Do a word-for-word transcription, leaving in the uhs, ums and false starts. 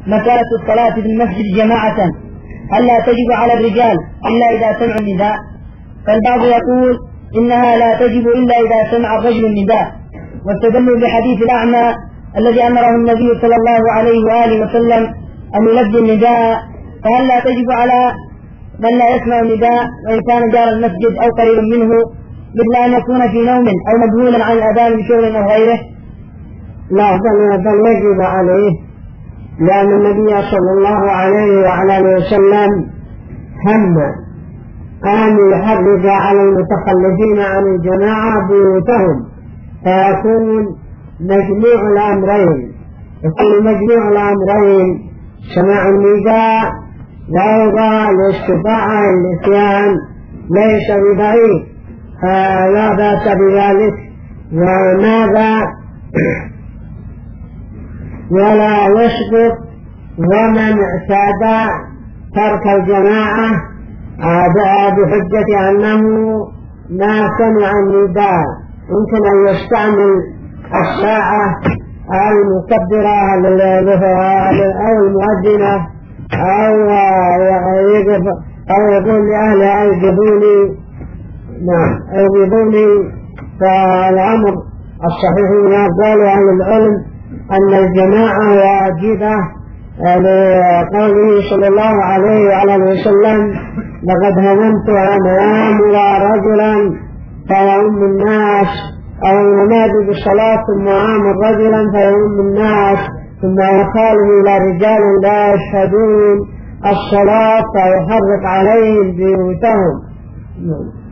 مسألة الصلاة في المسجد جماعة هل لا تجب على الرجال إلا إذا سمعوا النداء؟ فالبعض يقول إنها لا تجب إلا إذا سمع الرجل النداء، واستدلوا بحديث الأعمى الذي أمره النبي صلى الله عليه وآله وسلم أن يلبي النداء، فهل لا تجب على من لا يسمع النداء وإن كان جار المسجد أو قريب منه، مثل أن يكون في نوم أو مذهولا عن الأذان بشغل أو غيره؟ لا، بل, بل يجب عليه، لأن النبي صلى الله عليه وعلى آله وسلم هم أن يحرج على المتخلفين عن الجماعة بيوتهم، فيكون مجموع الأمرين يكون مجموع الأمرين سماع النداء وأيضا الاستطاعة الاتيان ليس ببعيد، فلا بأس بذلك. وماذا ولا يسقط ومن اعتاد ترك الجماعة بحجة أنه ما سمع النداء، يمكن أن يستعمل الساعة المكبرة أو المؤذنة أو أو يقول لأهلها أيجبوني نعم أيجبوني. فالأمر الصحيح ما قال أهل العلم أن الجماعة واجبة لقوله صلى الله عليه وعلى وسلم لقد هممت أن آمر رجلا فيؤم الناس، أو ينادي بالصلاة ثم آمر رجلا فيؤم الناس ثم يخاله إلى رجال لا يشهدون الصلاة فيحرق عليهم بيوتهم.